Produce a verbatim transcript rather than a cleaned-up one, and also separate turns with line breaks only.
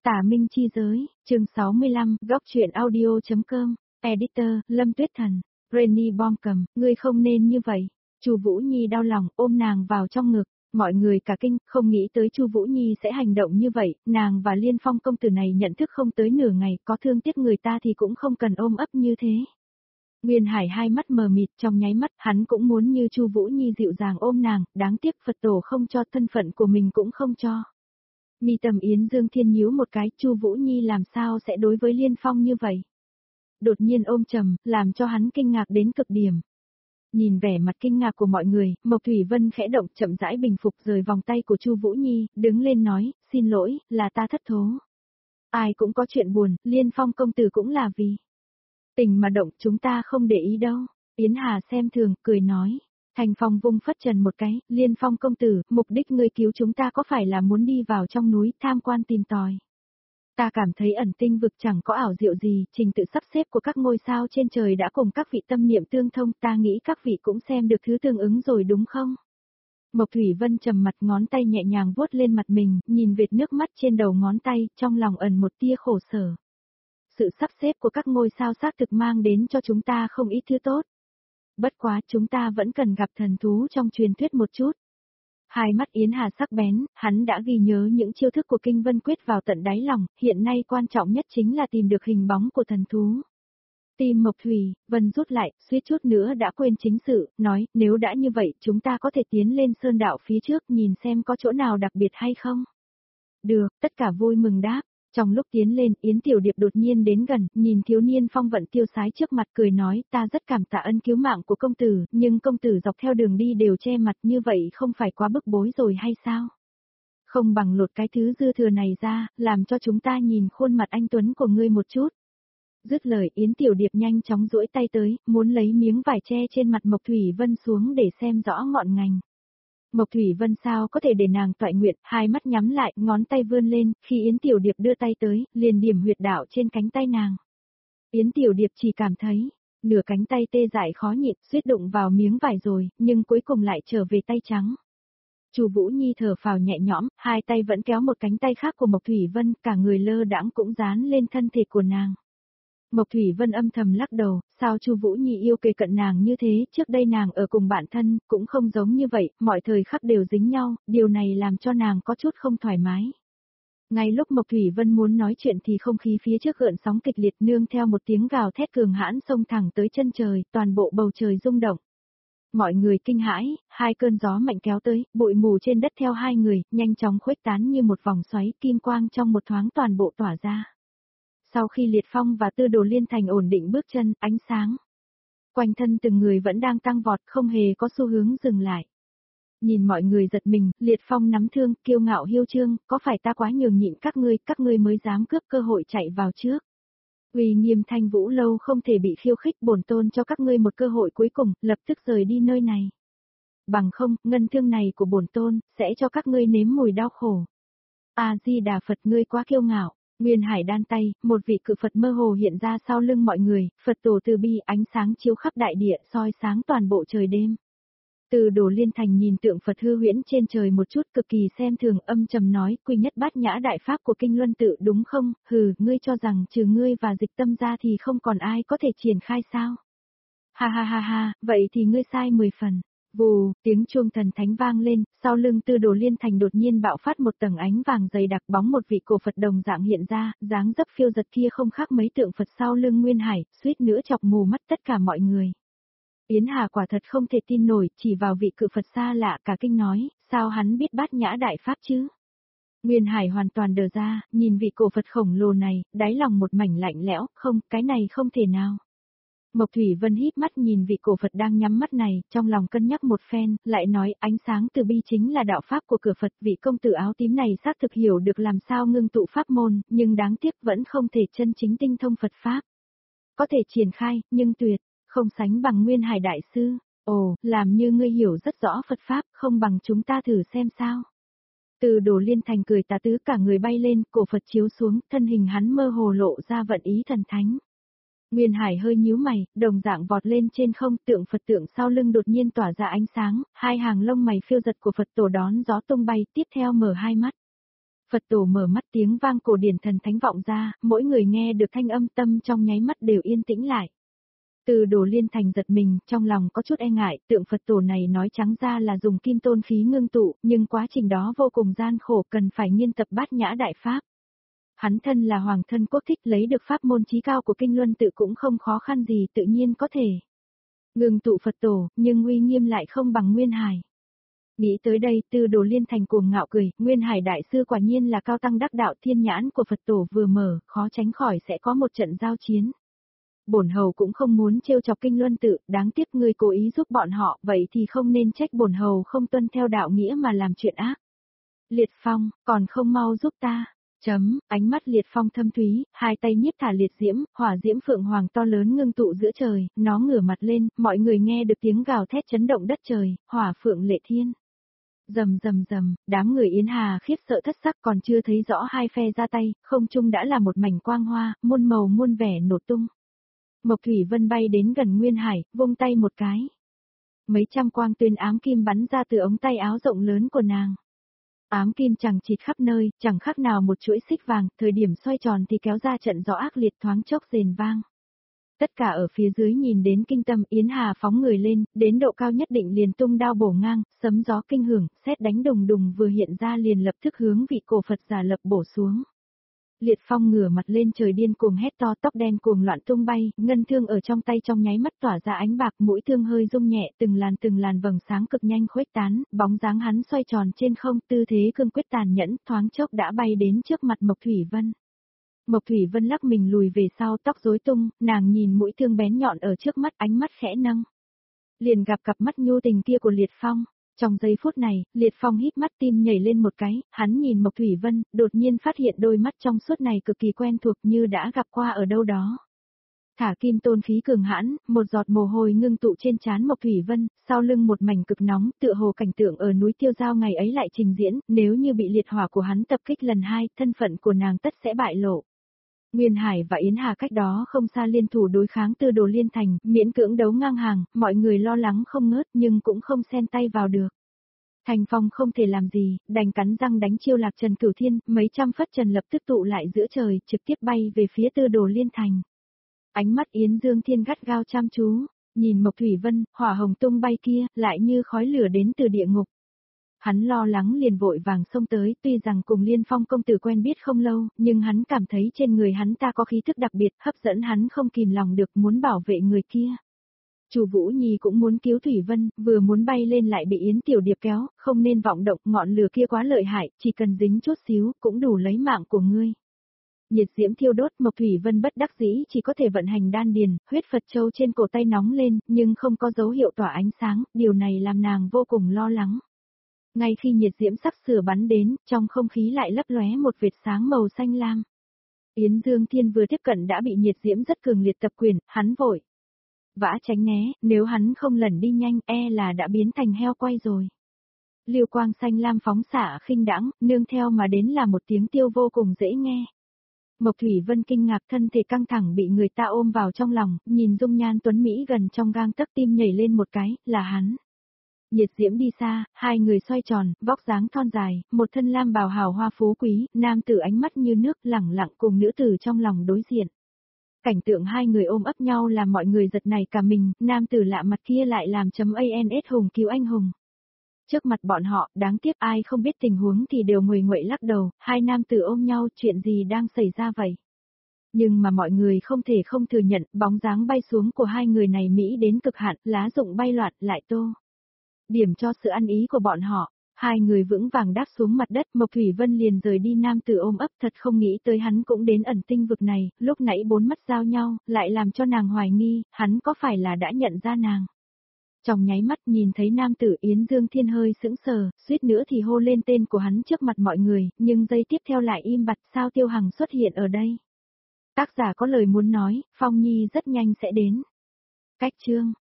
Tả Minh chi giới, chương sáu mươi lăm, góc truyện audio.com, editor, Lâm Tuyết Thần, Rainy Bom cầm, ngươi không nên như vậy. Chu Vũ Nhi đau lòng ôm nàng vào trong ngực, mọi người cả kinh, không nghĩ tới Chu Vũ Nhi sẽ hành động như vậy, nàng và Liên Phong công tử này nhận thức không tới nửa ngày, có thương tiếc người ta thì cũng không cần ôm ấp như thế. Nguyên Hải hai mắt mờ mịt, trong nháy mắt, hắn cũng muốn như Chu Vũ Nhi dịu dàng ôm nàng, đáng tiếc Phật tổ không cho, thân phận của mình cũng không cho. Mi Tầm Yến Dương Thiên nhíu một cái, Chu Vũ Nhi làm sao sẽ đối với Liên Phong như vậy? Đột nhiên ôm trầm, làm cho hắn kinh ngạc đến cực điểm. Nhìn vẻ mặt kinh ngạc của mọi người, Mộc Thủy Vân khẽ động, chậm rãi bình phục rời vòng tay của Chu Vũ Nhi, đứng lên nói, xin lỗi, là ta thất thố. Ai cũng có chuyện buồn, Liên Phong công tử cũng là vì tình mà động, chúng ta không để ý đâu. Yến Hà xem thường, cười nói. Thành Phong vung phất trần một cái, Liên Phong công tử, mục đích ngươi cứu chúng ta có phải là muốn đi vào trong núi tham quan tìm tòi? Ta cảm thấy ẩn tinh vực chẳng có ảo diệu gì, trình tự sắp xếp của các ngôi sao trên trời đã cùng các vị tâm niệm tương thông, ta nghĩ các vị cũng xem được thứ tương ứng rồi đúng không? Mộc Thủy Vân trầm mặt, ngón tay nhẹ nhàng vuốt lên mặt mình, nhìn vệt nước mắt trên đầu ngón tay, trong lòng ẩn một tia khổ sở. Sự sắp xếp của các ngôi sao xác thực mang đến cho chúng ta không ít thứ tốt. Bất quá chúng ta vẫn cần gặp thần thú trong truyền thuyết một chút. Hai mắt Yến Hà sắc bén, hắn đã ghi nhớ những chiêu thức của Kinh Vân Quyết vào tận đáy lòng, hiện nay quan trọng nhất chính là tìm được hình bóng của thần thú. Tim Mộc Thủy Vân rút lại, suýt chút nữa đã quên chính sự, nói, nếu đã như vậy, chúng ta có thể tiến lên sơn đạo phía trước nhìn xem có chỗ nào đặc biệt hay không. Được, tất cả vui mừng đáp. Trong lúc tiến lên, Yến Tiểu Điệp đột nhiên đến gần, nhìn thiếu niên phong vận tiêu sái trước mặt cười nói, ta rất cảm tạ ân cứu mạng của công tử, nhưng công tử dọc theo đường đi đều che mặt như vậy không phải quá bức bối rồi hay sao? Không bằng lột cái thứ dư thừa này ra, làm cho chúng ta nhìn khuôn mặt anh Tuấn của ngươi một chút. Dứt lời, Yến Tiểu Điệp nhanh chóng duỗi tay tới, muốn lấy miếng vải che trên mặt Mộc Thủy Vân xuống để xem rõ ngọn ngành. Mộc Thủy Vân sao có thể để nàng toại nguyện, hai mắt nhắm lại, ngón tay vươn lên, khi Yến Tiểu Điệp đưa tay tới, liền điểm huyệt đạo trên cánh tay nàng. Yến Tiểu Điệp chỉ cảm thấy, nửa cánh tay tê dại khó nhịn, suýt đụng vào miếng vải rồi, nhưng cuối cùng lại trở về tay trắng. Chu Vũ Nhi thở phào nhẹ nhõm, hai tay vẫn kéo một cánh tay khác của Mộc Thủy Vân, cả người lơ đãng cũng dán lên thân thể của nàng. Mộc Thủy Vân âm thầm lắc đầu, sao Chu Vũ Nhi yêu kề cận nàng như thế, trước đây nàng ở cùng bạn thân, cũng không giống như vậy, mọi thời khắc đều dính nhau, điều này làm cho nàng có chút không thoải mái. Ngay lúc Mộc Thủy Vân muốn nói chuyện thì không khí phía trước gợn sóng kịch liệt nương theo một tiếng gào thét cường hãn xông thẳng tới chân trời, toàn bộ bầu trời rung động. Mọi người kinh hãi, hai cơn gió mạnh kéo tới, bụi mù trên đất theo hai người, nhanh chóng khuếch tán như một vòng xoáy, kim quang trong một thoáng toàn bộ tỏa ra. Sau khi Liệt Phong và Tư Đồ Liên Thành ổn định bước chân, ánh sáng quanh thân từng người vẫn đang tăng vọt, không hề có xu hướng dừng lại. Nhìn mọi người giật mình, Liệt Phong nắm thương, kiêu ngạo hiêu trương, có phải ta quá nhường nhịn các ngươi, các ngươi mới dám cướp cơ hội chạy vào trước. Uy nghiêm Thanh Vũ lâu không thể bị khiêu khích, bổn tôn cho các ngươi một cơ hội cuối cùng, lập tức rời đi nơi này. Bằng không, ngân thương này của bổn tôn sẽ cho các ngươi nếm mùi đau khổ. A Di Đà Phật, ngươi quá kiêu ngạo. Nguyên Hải đan tay, một vị cự Phật mơ hồ hiện ra sau lưng mọi người, Phật tổ từ bi, ánh sáng chiếu khắp đại địa, soi sáng toàn bộ trời đêm. Từ Đồ Liên Thành nhìn tượng Phật hư huyễn trên trời một chút, cực kỳ xem thường, âm trầm nói, quy nhất bát nhã đại pháp của Kinh Luân tự đúng không? Hừ, ngươi cho rằng trừ ngươi và Dịch Tâm ra thì không còn ai có thể triển khai sao? Ha ha ha ha, vậy thì ngươi sai mười phần. Vù, tiếng chuông thần thánh vang lên, sau lưng Tư Đồ Liên Thành đột nhiên bạo phát một tầng ánh vàng dày đặc, bóng một vị cổ Phật đồng dạng hiện ra, dáng dấp phiêu giật kia không khác mấy tượng Phật sau lưng Nguyên Hải, suýt nữa chọc mù mắt tất cả mọi người. Yến Hà quả thật không thể tin nổi, chỉ vào vị cự Phật xa lạ cả kinh nói, sao hắn biết bát nhã đại pháp chứ? Nguyên Hải hoàn toàn đờ ra, nhìn vị cổ Phật khổng lồ này, đáy lòng một mảnh lạnh lẽo, không, cái này không thể nào. Mộc Thủy Vân híp mắt nhìn vị cổ Phật đang nhắm mắt này, trong lòng cân nhắc một phen, lại nói ánh sáng từ bi chính là đạo pháp của cửa Phật, vị công tử áo tím này xác thực hiểu được làm sao ngưng tụ pháp môn, nhưng đáng tiếc vẫn không thể chân chính tinh thông Phật pháp. Có thể triển khai, nhưng tuyệt, không sánh bằng Nguyên Hải đại sư. Ồ, làm như ngươi hiểu rất rõ Phật pháp, không bằng chúng ta thử xem sao. Từ Đồ Liên Thành cười tà tứ, cả người bay lên, cổ Phật chiếu xuống, thân hình hắn mơ hồ lộ ra vận ý thần thánh. Nguyên Hải hơi nhíu mày, đồng dạng vọt lên trên không, tượng Phật tượng sau lưng đột nhiên tỏa ra ánh sáng, hai hàng lông mày phiêu giật của Phật tổ đón gió tung bay, tiếp theo mở hai mắt. Phật tổ mở mắt, tiếng vang cổ điển thần thánh vọng ra, mỗi người nghe được thanh âm tâm trong nháy mắt đều yên tĩnh lại. Từ Đồ Liên Thành giật mình, trong lòng có chút e ngại, tượng Phật tổ này nói trắng ra là dùng kim tôn khí ngưng tụ, nhưng quá trình đó vô cùng gian khổ, cần phải nghiên tập bát nhã đại pháp. Hắn thân là hoàng thân quốc thích, lấy được pháp môn chí cao của kinh luân tự cũng không khó khăn gì, tự nhiên có thể ngưng tụ Phật tổ, nhưng uy nghiêm lại không bằng Nguyên Hải. Nghĩ tới đây, Từ Đồ Liên Thành cuồng ngạo cười, Nguyên Hải đại sư quả nhiên là cao tăng đắc đạo, thiên nhãn của Phật tổ vừa mở, khó tránh khỏi sẽ có một trận giao chiến. Bổn hầu cũng không muốn trêu chọc kinh luân tự, đáng tiếc ngươi cố ý giúp bọn họ, vậy thì không nên trách bổn hầu không tuân theo đạo nghĩa mà làm chuyện ác. Liệt Phong, còn không mau giúp ta. Chấm, ánh mắt Liệt Phong thâm thúy, hai tay nhiếp thả liệt diễm, hỏa diễm phượng hoàng to lớn ngưng tụ giữa trời, nó ngửa mặt lên, mọi người nghe được tiếng gào thét chấn động đất trời, hỏa phượng lệ thiên. Rầm rầm rầm, đám người Yến Hà khiếp sợ thất sắc, còn chưa thấy rõ hai phe ra tay, không trung đã là một mảnh quang hoa, muôn màu muôn vẻ nổ tung. Mộc Thủy Vân bay đến gần Nguyên Hải, vung tay một cái. Mấy trăm quang tuyên ám kim bắn ra từ ống tay áo rộng lớn của nàng. Ám kim chẳng chịt khắp nơi, chẳng khác nào một chuỗi xích vàng, thời điểm xoay tròn thì kéo ra trận gió ác liệt thoáng chốc rền vang. Tất cả ở phía dưới nhìn đến kinh tâm, Yến Hà phóng người lên, đến độ cao nhất định liền tung đao bổ ngang, sấm gió kinh hưởng, sét đánh đùng đùng vừa hiện ra liền lập tức hướng vị cổ Phật giả lập bổ xuống. Liệt Phong ngửa mặt lên trời điên cuồng hét to, tóc đen cuồng loạn tung bay, ngân thương ở trong tay trong nháy mắt tỏa ra ánh bạc, mũi thương hơi rung nhẹ, từng làn từng làn vầng sáng cực nhanh khuếch tán, bóng dáng hắn xoay tròn trên không, tư thế cương quyết tàn nhẫn, thoáng chốc đã bay đến trước mặt Mộc Thủy Vân. Mộc Thủy Vân lắc mình lùi về sau, tóc rối tung, nàng nhìn mũi thương bén nhọn ở trước mắt, ánh mắt khẽ nâng. Liền gặp cặp mắt nhu tình kia của Liệt Phong. Trong giây phút này, Liệt Phong hít mắt, tim nhảy lên một cái, hắn nhìn Mộc Thủy Vân, đột nhiên phát hiện đôi mắt trong suốt này cực kỳ quen thuộc như đã gặp qua ở đâu đó. Thả kim tôn khí cường hãn, một giọt mồ hôi ngưng tụ trên trán Mộc Thủy Vân, sau lưng một mảnh cực nóng, tựa hồ cảnh tượng ở núi Tiêu Giao ngày ấy lại trình diễn, nếu như bị liệt hỏa của hắn tập kích lần hai, thân phận của nàng tất sẽ bại lộ. Nguyên Hải và Yến Hà cách đó không xa liên thủ đối kháng Từ Đồ Liên Thành, miễn cưỡng đấu ngang hàng, mọi người lo lắng không ngớt nhưng cũng không xen tay vào được. Thành Phong không thể làm gì, đành cắn răng đánh chiêu Lạc Trần Cửu Thiên, mấy trăm phất trần lập tức tụ lại giữa trời, trực tiếp bay về phía Từ Đồ Liên Thành. Ánh mắt Yến Dương Thiên gắt gao chăm chú, nhìn Mộc Thủy Vân, hỏa hồng tung bay kia, lại như khói lửa đến từ địa ngục. Hắn lo lắng liền vội vàng xông tới, tuy rằng cùng Liên Phong công tử quen biết không lâu, nhưng hắn cảm thấy trên người hắn ta có khí thức đặc biệt, hấp dẫn hắn không kìm lòng được muốn bảo vệ người kia. Chu Vũ Nhi cũng muốn cứu Thủy Vân, vừa muốn bay lên lại bị Yến Tiểu Điệp kéo, không nên vọng động, ngọn lửa kia quá lợi hại, chỉ cần dính chút xíu, cũng đủ lấy mạng của ngươi. Nhiệt diễm thiêu đốt, Mộc Thủy Vân bất đắc dĩ chỉ có thể vận hành đan điền, huyết Phật châu trên cổ tay nóng lên, nhưng không có dấu hiệu tỏa ánh sáng, điều này làm nàng vô cùng lo lắng. Ngay khi nhiệt diễm sắp sửa bắn đến, trong không khí lại lấp lóe một vệt sáng màu xanh lam. Yến Dương Thiên vừa tiếp cận đã bị nhiệt diễm rất cường liệt tập quyền, hắn vội vã tránh né, nếu hắn không lẩn đi nhanh e là đã biến thành heo quay rồi. Liêu quang xanh lam phóng xạ khinh đãng, nương theo mà đến là một tiếng tiêu vô cùng dễ nghe. Mộc Thủy Vân kinh ngạc, thân thể căng thẳng bị người ta ôm vào trong lòng, nhìn dung nhan tuấn Mỹ gần trong gang tấc, tim nhảy lên một cái, là hắn. Nhiệt diễm đi xa, hai người xoay tròn, vóc dáng thon dài, một thân lam bào hào hoa phú quý, nam tử ánh mắt như nước lẳng lặng cùng nữ tử trong lòng đối diện. Cảnh tượng hai người ôm ấp nhau làm mọi người giật nảy cả mình, nam tử lạ mặt kia lại làm chấm ans hùng cứu anh hùng. Trước mặt bọn họ, đáng tiếc ai không biết tình huống thì đều nguầy nguậy lắc đầu, hai nam tử ôm nhau, chuyện gì đang xảy ra vậy? Nhưng mà mọi người không thể không thừa nhận, bóng dáng bay xuống của hai người này Mỹ đến cực hạn, lá rụng bay loạn, lại tô điểm cho sự ăn ý của bọn họ. Hai người vững vàng đáp xuống mặt đất, Mộc Thủy Vân liền rời đi, nam tử ôm ấp, thật không nghĩ tới hắn cũng đến ẩn tinh vực này, lúc nãy bốn mắt giao nhau, lại làm cho nàng hoài nghi, hắn có phải là đã nhận ra nàng. Trong nháy mắt nhìn thấy nam tử, Yến Dương Thiên hơi sững sờ, suýt nữa thì hô lên tên của hắn trước mặt mọi người, nhưng giây tiếp theo lại im bặt, sao Tiêu Hằng xuất hiện ở đây. Tác giả có lời muốn nói, Phong Nhi rất nhanh sẽ đến. Cách chương